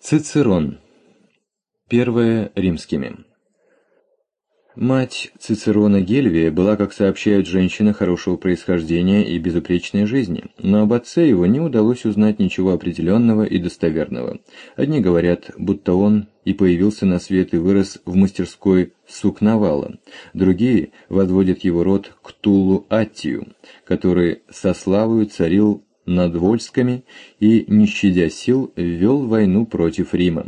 Цицерон. Первое римскими. Мать Цицерона Гельвия была, как сообщают, женщина хорошего происхождения и безупречной жизни, но об отце его не удалось узнать ничего определенного и достоверного. Одни говорят, будто он и появился на свет и вырос в мастерской сукновала, другие возводят его род к Туллу Аттию, который со славою царил над вольсками и, не щадя сил, вел войну против Рима.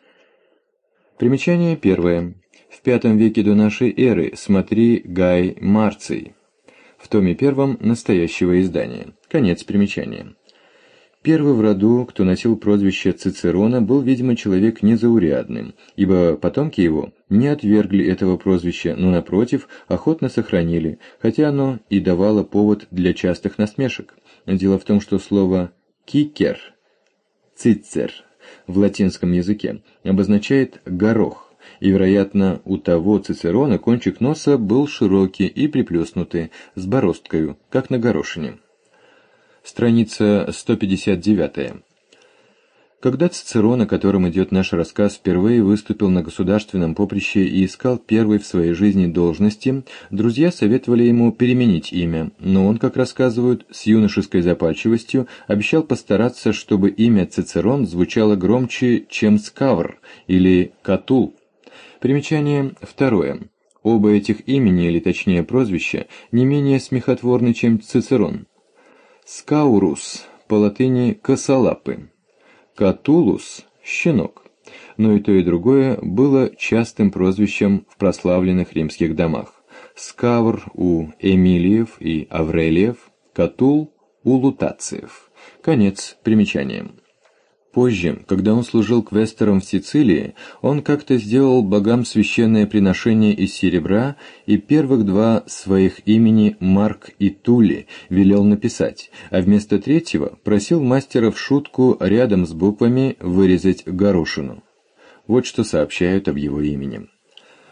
Примечание первое. В V веке до нашей эры, смотри Гай Марций, в томе 1 настоящего издания. Конец примечания. Первый в роду, кто носил прозвище Цицерона, был, видимо, человек незаурядным, ибо потомки его не отвергли этого прозвища, но, напротив, охотно сохранили, хотя оно и давало повод для частых насмешек. Дело в том, что слово «кикер» – «цицер» в латинском языке обозначает «горох», и, вероятно, у того Цицерона кончик носа был широкий и приплюснутый, с бороздкою, как на горошине. Страница 159. Когда Цицерон, о котором идет наш рассказ, впервые выступил на государственном поприще и искал первой в своей жизни должности, друзья советовали ему переменить имя, но он, как рассказывают, с юношеской запальчивостью обещал постараться, чтобы имя Цицерон звучало громче, чем Скавр или Катул. Примечание второе. Оба этих имени, или точнее прозвища, не менее смехотворны, чем Цицерон. Скаурус, по латыни «косолапый», Катулус – «щенок», но и то, и другое было частым прозвищем в прославленных римских домах. Скавр у Эмилиев и Аврелиев, Катул у Лутациев. Конец примечания. Позже, когда он служил квестором в Сицилии, он как-то сделал богам священное приношение из серебра и первых два своих имени Марк и Тули велел написать, а вместо третьего просил мастера в шутку рядом с буквами вырезать горошину. Вот что сообщают об его имени.